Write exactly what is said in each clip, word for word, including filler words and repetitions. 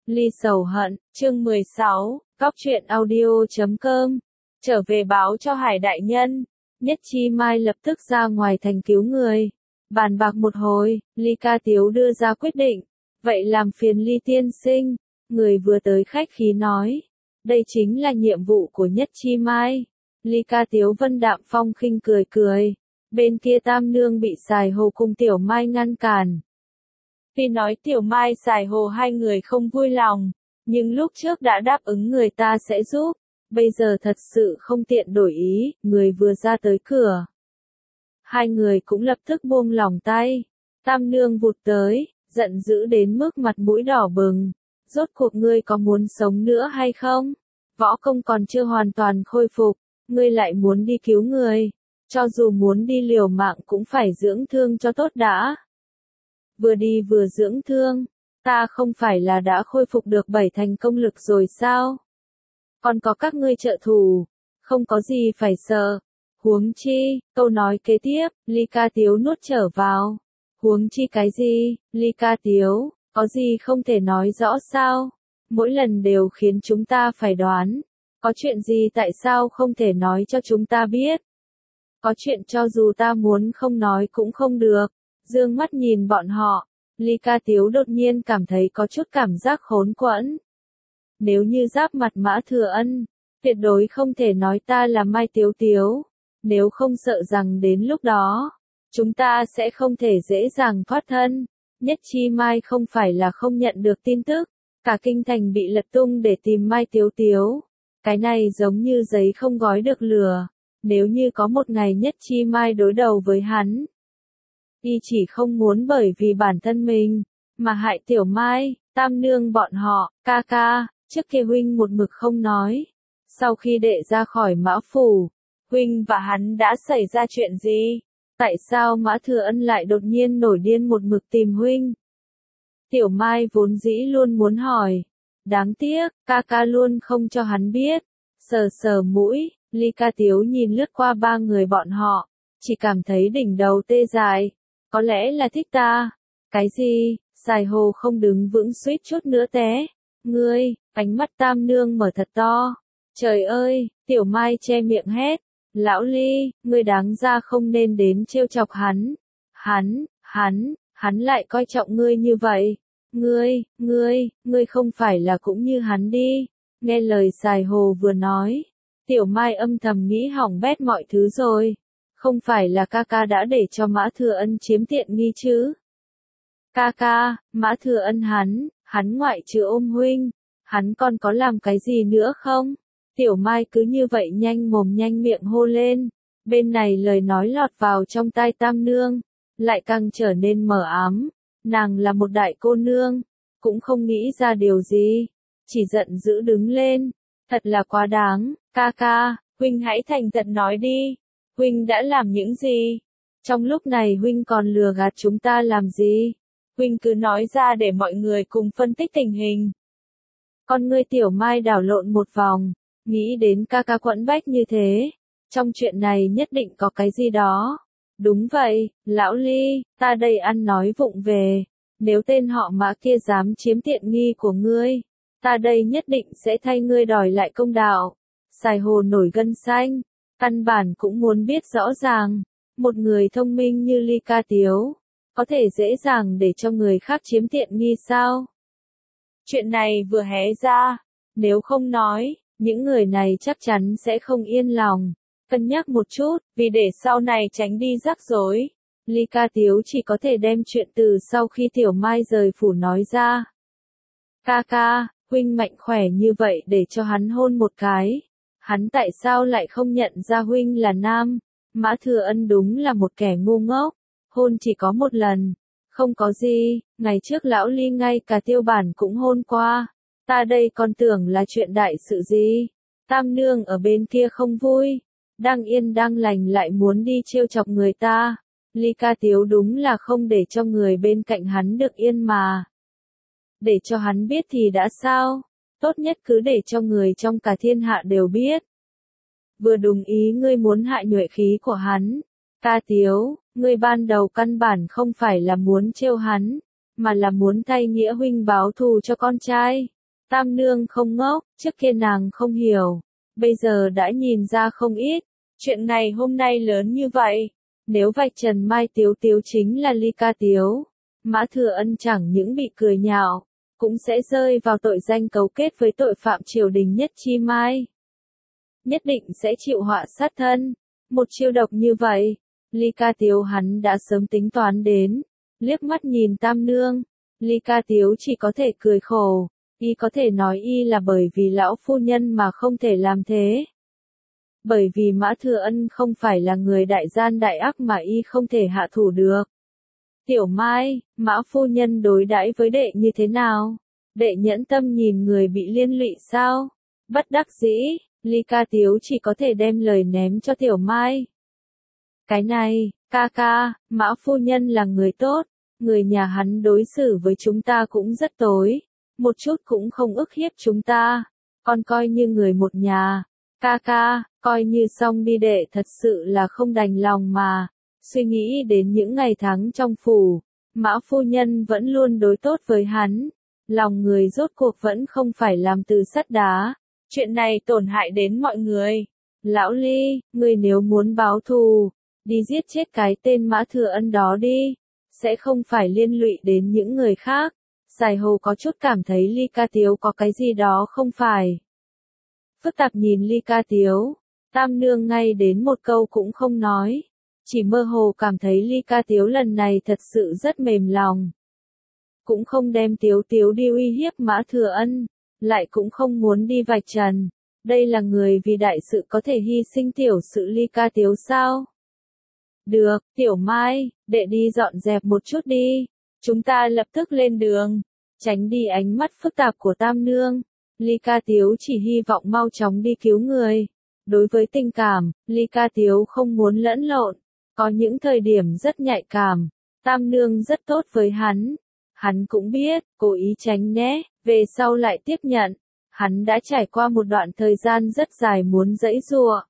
Ly sầu hận, chương mười sáu, Góc truyện audio chấm com. Trở về báo cho Hải đại nhân. Nhất Chi Mai lập tức ra ngoài thành cứu người. Bàn bạc một hồi, Ly Ca Tiếu đưa ra quyết định. Vậy làm phiền Ly tiên sinh. Người vừa tới khách khí nói. Đây chính là nhiệm vụ của Nhất Chi Mai. Ly Ca Tiếu vân đạm phong khinh cười cười. Bên kia Tam Nương bị Sài Hồ cùng Tiểu Mai ngăn cản. Tuy nói Tiểu Mai Sài Hồ hai người không vui lòng, nhưng lúc trước đã đáp ứng người ta sẽ giúp, bây giờ thật sự không tiện đổi ý, người vừa ra tới cửa. Hai người cũng lập tức buông lòng tay, Tam Nương vụt tới, giận dữ đến mức mặt mũi đỏ bừng, rốt cuộc ngươi có muốn sống nữa hay không? Võ công còn chưa hoàn toàn khôi phục, ngươi lại muốn đi cứu người, cho dù muốn đi liều mạng cũng phải dưỡng thương cho tốt đã. Vừa đi vừa dưỡng thương, ta không phải là đã khôi phục được bảy thành công lực rồi sao? Còn có các ngươi trợ thủ, không có gì phải sợ. Huống chi, câu nói kế tiếp, Ly Ca Tiếu nuốt trở vào. Huống chi cái gì, Ly Ca Tiếu, có gì không thể nói rõ sao? Mỗi lần đều khiến chúng ta phải đoán. Có chuyện gì tại sao không thể nói cho chúng ta biết? Có chuyện cho dù ta muốn không nói cũng không được. Dương mắt nhìn bọn họ, Ly Ca Tiếu đột nhiên cảm thấy có chút cảm giác khốn quẫn. Nếu như giáp mặt Mã Thừa Ân, tuyệt đối không thể nói ta là Mai Tiếu Tiếu, nếu không sợ rằng đến lúc đó, chúng ta sẽ không thể dễ dàng thoát thân. Nhất Chi Mai không phải là không nhận được tin tức, cả kinh thành bị lật tung để tìm Mai Tiếu Tiếu. Cái này giống như giấy không gói được lửa, nếu như có một ngày Nhất Chi Mai đối đầu với hắn. Y chỉ không muốn bởi vì bản thân mình, mà hại Tiểu Mai, Tam Nương bọn họ, ca ca, trước kia huynh một mực không nói. Sau khi đệ ra khỏi Mã Phủ, huynh và hắn đã xảy ra chuyện gì? Tại sao Mã Thừa Ân lại đột nhiên nổi điên một mực tìm huynh? Tiểu Mai vốn dĩ luôn muốn hỏi. Đáng tiếc, ca ca luôn không cho hắn biết. Sờ sờ mũi, Ly Ca Tiếu nhìn lướt qua ba người bọn họ, chỉ cảm thấy đỉnh đầu tê dại. Có lẽ là thích ta. Cái gì? Sài Hồ không đứng vững suýt chút nữa té. Ngươi, ánh mắt Tam Nương mở thật to. Trời ơi, Tiểu Mai che miệng hét. Lão Ly, ngươi đáng ra không nên đến trêu chọc hắn. Hắn, hắn, hắn lại coi trọng ngươi như vậy. Ngươi, ngươi, ngươi không phải là cũng như hắn đi. Nghe lời Sài Hồ vừa nói, Tiểu Mai âm thầm nghĩ hỏng bét mọi thứ rồi. Không phải là ca ca đã để cho Mã Thừa Ân chiếm tiện nghi chứ? Ca ca, Mã Thừa Ân hắn, hắn ngoại trừ ôm huynh, hắn còn có làm cái gì nữa không? Tiểu Mai cứ như vậy nhanh mồm nhanh miệng hô lên, bên này lời nói lọt vào trong tai Tam Nương, lại càng trở nên mờ ám, nàng là một đại cô nương, cũng không nghĩ ra điều gì, chỉ giận dữ đứng lên, thật là quá đáng, ca ca, huynh hãy thành thật nói đi. Huynh đã làm những gì? Trong lúc này huynh còn lừa gạt chúng ta làm gì? Huynh cứ nói ra để mọi người cùng phân tích tình hình. Con ngươi Tiểu Mai đảo lộn một vòng, nghĩ đến ca ca quẫn bách như thế. Trong chuyện này nhất định có cái gì đó. Đúng vậy, Lão Ly, ta đây ăn nói vụng về. Nếu tên họ Mã kia dám chiếm tiện nghi của ngươi, ta đây nhất định sẽ thay ngươi đòi lại công đạo. Sài Hồ nổi gân xanh. Căn bản cũng muốn biết rõ ràng, một người thông minh như Ly Ca Tiếu, có thể dễ dàng để cho người khác chiếm tiện nghi sao? Chuyện này vừa hé ra, nếu không nói, những người này chắc chắn sẽ không yên lòng. Cân nhắc một chút, vì để sau này tránh đi rắc rối, Ly Ca Tiếu chỉ có thể đem chuyện từ sau khi Tiểu Mai rời phủ nói ra. Ca ca, huynh mạnh khỏe như vậy để cho hắn hôn một cái. Hắn tại sao lại không nhận ra huynh là nam? Mã Thừa Ân đúng là một kẻ ngu ngốc. Hôn chỉ có một lần. Không có gì, ngày trước Lão Ly ngay cả Tiêu Bản cũng hôn qua. Ta đây còn tưởng là chuyện đại sự gì. Tam Nương ở bên kia không vui. Đang yên đang lành lại muốn đi trêu chọc người ta. Ly Ca Tiếu đúng là không để cho người bên cạnh hắn được yên mà. Để cho hắn biết thì đã sao? Tốt nhất cứ để cho người trong cả thiên hạ đều biết. Vừa đúng ý ngươi muốn hại nhuệ khí của hắn. Ca Tiếu, ngươi ban đầu căn bản không phải là muốn trêu hắn, mà là muốn thay nghĩa huynh báo thù cho con trai. Tam nương không ngốc, trước kia nàng không hiểu, bây giờ đã nhìn ra không ít. Chuyện này hôm nay lớn như vậy, nếu vạch trần Mai Tiếu Tiếu chính là Ly Ca Tiếu, Mã Thừa Ân chẳng những bị cười nhạo, cũng sẽ rơi vào tội danh cấu kết với tội phạm triều đình Nhất Chi Mai. Nhất định sẽ chịu họa sát thân. Một chiêu độc như vậy, Ly Ca Tiếu hắn đã sớm tính toán đến. Liếc mắt nhìn Tam nương, Ly Ca Tiếu chỉ có thể cười khổ, y có thể nói y là bởi vì lão phu nhân mà không thể làm thế. Bởi vì Mã Thừa Ân không phải là người đại gian đại ác mà y không thể hạ thủ được. Tiểu Mai, Mã phu nhân đối đãi với đệ như thế nào? Đệ nhẫn tâm nhìn người bị liên lụy sao? Bất đắc dĩ, Ly Ca Tiếu chỉ có thể đem lời ném cho Tiểu Mai. Cái này, ca ca, Mã phu nhân là người tốt, người nhà hắn đối xử với chúng ta cũng rất tối, một chút cũng không ức hiếp chúng ta, con coi như người một nhà. Ca ca, coi như xong đi, đệ thật sự là không đành lòng mà. Suy nghĩ đến những ngày tháng trong phủ, Mã phu nhân vẫn luôn đối tốt với hắn, lòng người rốt cuộc vẫn không phải làm từ sắt đá. Chuyện này tổn hại đến mọi người. Lão Ly, ngươi nếu muốn báo thù, đi giết chết cái tên Mã Thừa Ân đó đi, sẽ không phải liên lụy đến những người khác. Sài Hồ có chút cảm thấy Ly Ca Tiếu có cái gì đó không phải. Phức tạp nhìn Ly Ca Tiếu, Tam nương ngay đến một câu cũng không nói, chỉ mơ hồ cảm thấy Ly Ca Tiếu lần này thật sự rất mềm lòng. Cũng không đem Tiếu Tiếu đi uy hiếp Mã Thừa Ân, lại cũng không muốn đi vạch trần. Đây là người vì đại sự có thể hy sinh tiểu sự Ly Ca Tiếu sao? Được, Tiểu Mai, đệ đi dọn dẹp một chút đi, chúng ta lập tức lên đường. Tránh đi ánh mắt phức tạp của Tam nương, Ly Ca Tiếu chỉ hy vọng mau chóng đi cứu người. Đối với tình cảm, Ly Ca Tiếu không muốn lẫn lộn, có những thời điểm rất nhạy cảm. Tam nương rất tốt với hắn, hắn cũng biết, cố ý tránh né, về sau lại tiếp nhận. Hắn đã trải qua một đoạn thời gian rất dài muốn giãy giụa.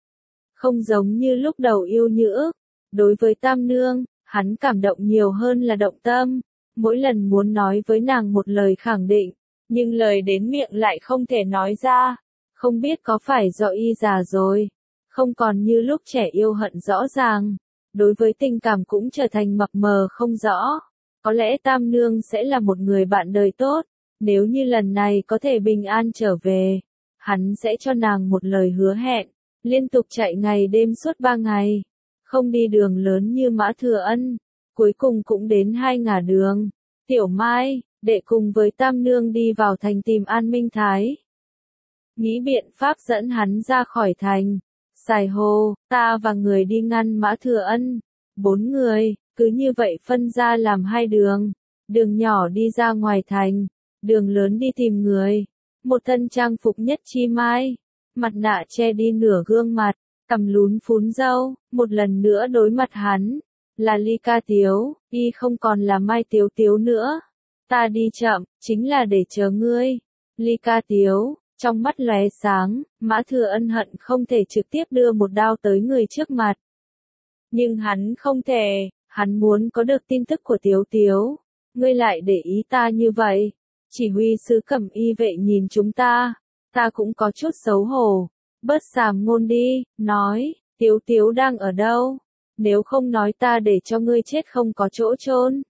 Không giống như lúc đầu yêu như ước, đối với Tam nương, hắn cảm động nhiều hơn là động tâm. Mỗi lần muốn nói với nàng một lời khẳng định, nhưng lời đến miệng lại không thể nói ra. Không biết có phải do y già rồi, không còn như lúc trẻ yêu hận rõ ràng. Đối với tình cảm cũng trở thành mập mờ không rõ. Có lẽ Tam nương sẽ là một người bạn đời tốt. Nếu như lần này có thể bình an trở về, hắn sẽ cho nàng một lời hứa hẹn. Liên tục chạy ngày đêm suốt ba ngày. Không đi đường lớn như Mã Thừa Ân. Cuối cùng cũng đến hai ngả đường. Tiểu Mai, đệ cùng với Tam nương đi vào thành tìm An Minh Thái. Nghĩ biện pháp dẫn hắn ra khỏi thành. Sài Hồ, ta và người đi ngăn Mã Thừa Ân. Bốn người, cứ như vậy phân ra làm hai đường. Đường nhỏ đi ra ngoài thành, đường lớn đi tìm người. Một thân trang phục Nhất Chi Mai, mặt nạ che đi nửa gương mặt, cằm lún phún râu, một lần nữa đối mặt hắn. Là Ly Ca Tiếu, y không còn là Mai Tiếu Tiếu nữa. Ta đi chậm, chính là để chờ ngươi. Ly Ca Tiếu, trong mắt lóe sáng, Mã Thừa Ân hận không thể trực tiếp đưa một đao tới người trước mặt. Nhưng hắn không thể, hắn muốn có được tin tức của Tiếu Tiếu. Ngươi lại để ý ta như vậy. Chỉ huy sứ Cẩm Y vệ nhìn chúng ta, ta cũng có chút xấu hổ. Bớt sàm ngôn đi, nói, Tiếu Tiếu đang ở đâu? Nếu không nói ta để cho ngươi chết không có chỗ chôn.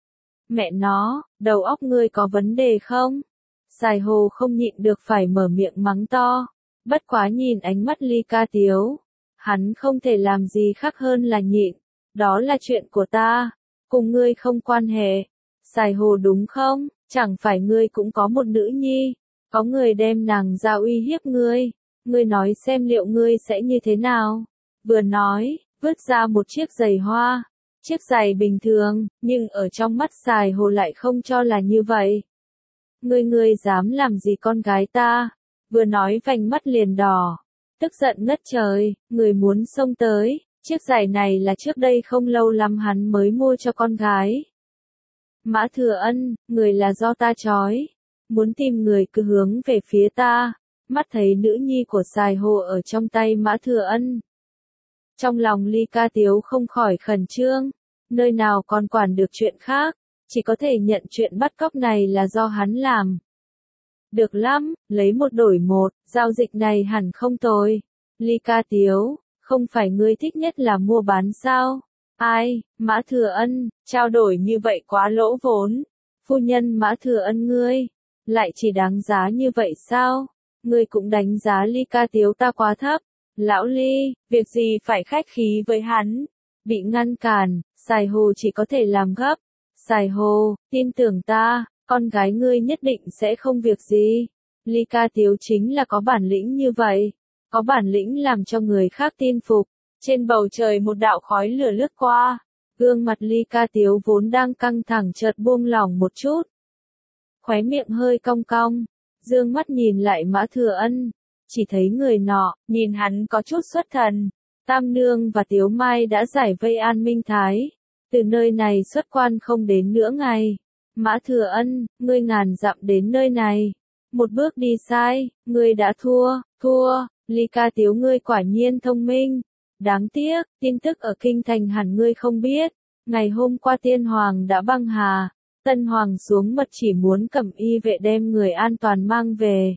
Mẹ nó, đầu óc ngươi có vấn đề không? Sài Hồ không nhịn được phải mở miệng mắng to. Bất quá nhìn ánh mắt Ly Ca Tiếu, hắn không thể làm gì khác hơn là nhịn. Đó là chuyện của ta, cùng ngươi không quan hệ. Sài Hồ đúng không? Chẳng phải ngươi cũng có một nữ nhi, có người đem nàng ra uy hiếp ngươi. Ngươi nói xem liệu ngươi sẽ như thế nào? Vừa nói, vứt ra một chiếc giày hoa. Chiếc giày bình thường, nhưng ở trong mắt Sài Hồ lại không cho là như vậy. Ngươi ngươi dám làm gì con gái ta? Vừa nói vành mắt liền đỏ, tức giận ngất trời, người muốn xông tới. Chiếc giày này là trước đây không lâu lắm hắn mới mua cho con gái. Mã Thừa Ân, người là do ta trói. Muốn tìm người cứ hướng về phía ta. Mắt thấy nữ nhi của Sài Hồ ở trong tay Mã Thừa Ân. Trong lòng Ly Ca Tiếu không khỏi khẩn trương. Nơi nào còn quản được chuyện khác. Chỉ có thể nhận chuyện bắt cóc này là do hắn làm. Được lắm, lấy một đổi một, giao dịch này hẳn không tồi. Ly Ca Tiếu, không phải ngươi thích nhất là mua bán sao? Ai, Mã Thừa Ân, trao đổi như vậy quá lỗ vốn. Phu nhân Mã Thừa Ân ngươi, lại chỉ đáng giá như vậy sao? Ngươi cũng đánh giá Ly Ca Tiếu ta quá thấp. Lão Ly, việc gì phải khách khí với hắn? Bị ngăn cản, Sài Hồ chỉ có thể làm gấp. Sài Hồ, tin tưởng ta, con gái ngươi nhất định sẽ không việc gì. Ly Ca Tiếu chính là có bản lĩnh như vậy. Có bản lĩnh làm cho người khác tin phục. Trên bầu trời một đạo khói lửa lướt qua. Gương mặt Ly Ca Tiếu vốn đang căng thẳng chợt buông lỏng một chút. Khóe miệng hơi cong cong. Dương mắt nhìn lại Mã Thừa Ân. Chỉ thấy người nọ, nhìn hắn có chút xuất thần. Tam Nương và Tiếu Mai đã giải vây An Minh Thái. Từ nơi này xuất quan không đến nửa ngày. Mã Thừa Ân, ngươi ngàn dặm đến nơi này. Một bước đi sai, ngươi đã thua, thua. Ly Ca Tiếu ngươi quả nhiên thông minh. Đáng tiếc, tin tức ở Kinh Thành hẳn ngươi không biết. Ngày hôm qua Tiên Hoàng đã băng hà. Tân Hoàng xuống mật chỉ muốn Cẩm Y vệ đem người an toàn mang về.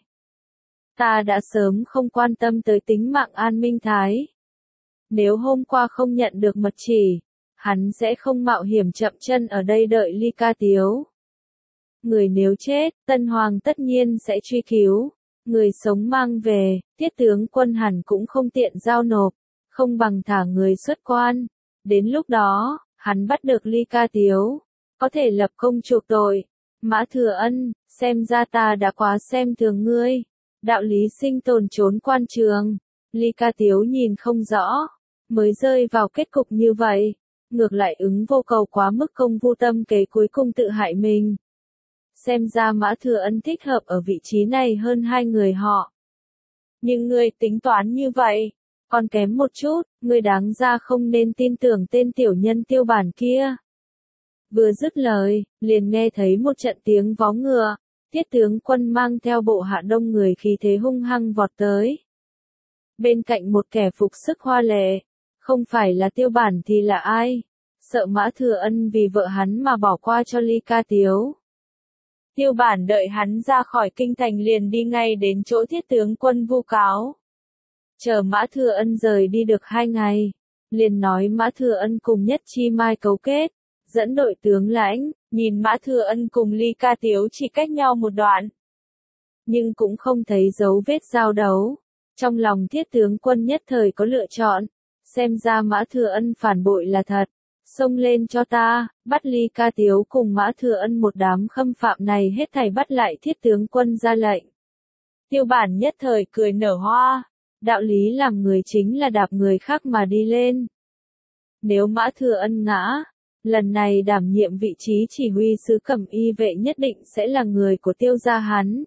Ta đã sớm không quan tâm tới tính mạng An Minh Thái. Nếu hôm qua không nhận được mật chỉ, hắn sẽ không mạo hiểm chậm chân ở đây đợi Ly Ca Tiếu. Người nếu chết, Tân Hoàng tất nhiên sẽ truy cứu. Người sống mang về, Tiết tướng quân hẳn cũng không tiện giao nộp, không bằng thả người xuất quan. Đến lúc đó, hắn bắt được Ly Ca Tiếu, có thể lập công chuộc tội. Mã Thừa Ân, xem ra ta đã quá xem thường ngươi. Đạo lý sinh tồn trốn quan trường. Ly Ca Tiếu nhìn không rõ, mới rơi vào kết cục như vậy. Ngược lại ứng vô cầu quá mức công vu tâm kế cuối cùng tự hại mình. Xem ra Mã Thừa Ân thích hợp ở vị trí này hơn hai người họ. Nhưng ngươi tính toán như vậy, còn kém một chút, ngươi đáng ra không nên tin tưởng tên tiểu nhân Tiêu Bản kia. Vừa dứt lời, liền nghe thấy một trận tiếng vó ngựa, Tiết tướng quân mang theo bộ hạ đông người khí thế hung hăng vọt tới. Bên cạnh một kẻ phục sức hoa lệ, không phải là Tiêu Bản thì là ai? Sợ Mã Thừa Ân vì vợ hắn mà bỏ qua cho Ly Ca Tiếu. Tiêu Bản đợi hắn ra khỏi kinh thành liền đi ngay đến chỗ Thiết tướng quân vu cáo. Chờ Mã Thừa Ân rời đi được hai ngày, liền nói Mã Thừa Ân cùng Nhất Chi Mai cấu kết, dẫn đội tướng lãnh, nhìn Mã Thừa Ân cùng Ly Ca Tiếu chỉ cách nhau một đoạn. Nhưng cũng không thấy dấu vết giao đấu. Trong lòng Thiết tướng quân nhất thời có lựa chọn, xem ra Mã Thừa Ân phản bội là thật. Xông lên cho ta, bắt Ly Ca Tiếu cùng Mã Thừa Ân một đám khâm phạm này hết thảy bắt lại. Thiết tướng quân ra lệnh. Tiêu Bản nhất thời cười nở hoa, đạo lý làm người chính là đạp người khác mà đi lên. Nếu Mã Thừa Ân ngã, lần này đảm nhiệm vị trí chỉ huy sứ Cẩm Y vệ nhất định sẽ là người của Tiêu gia hắn.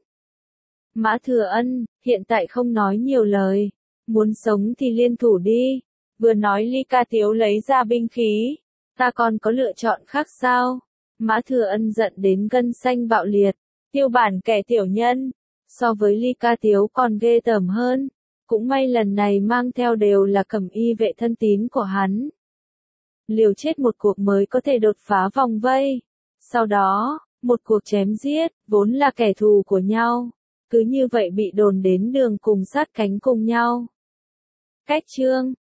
Mã Thừa Ân, hiện tại không nói nhiều lời, muốn sống thì liên thủ đi. Vừa nói Ly Ca Tiếu lấy ra binh khí, ta còn có lựa chọn khác sao? Mã Thừa Ân giận đến gân xanh bạo liệt. Tiêu Bản kẻ tiểu nhân, so với Ly Ca Tiếu còn ghê tởm hơn. Cũng may lần này mang theo đều là Cẩm Y vệ thân tín của hắn. Liều chết một cuộc mới có thể đột phá vòng vây. Sau đó, một cuộc chém giết, vốn là kẻ thù của nhau. Cứ như vậy bị đồn đến đường cùng sát cánh cùng nhau. Cách chương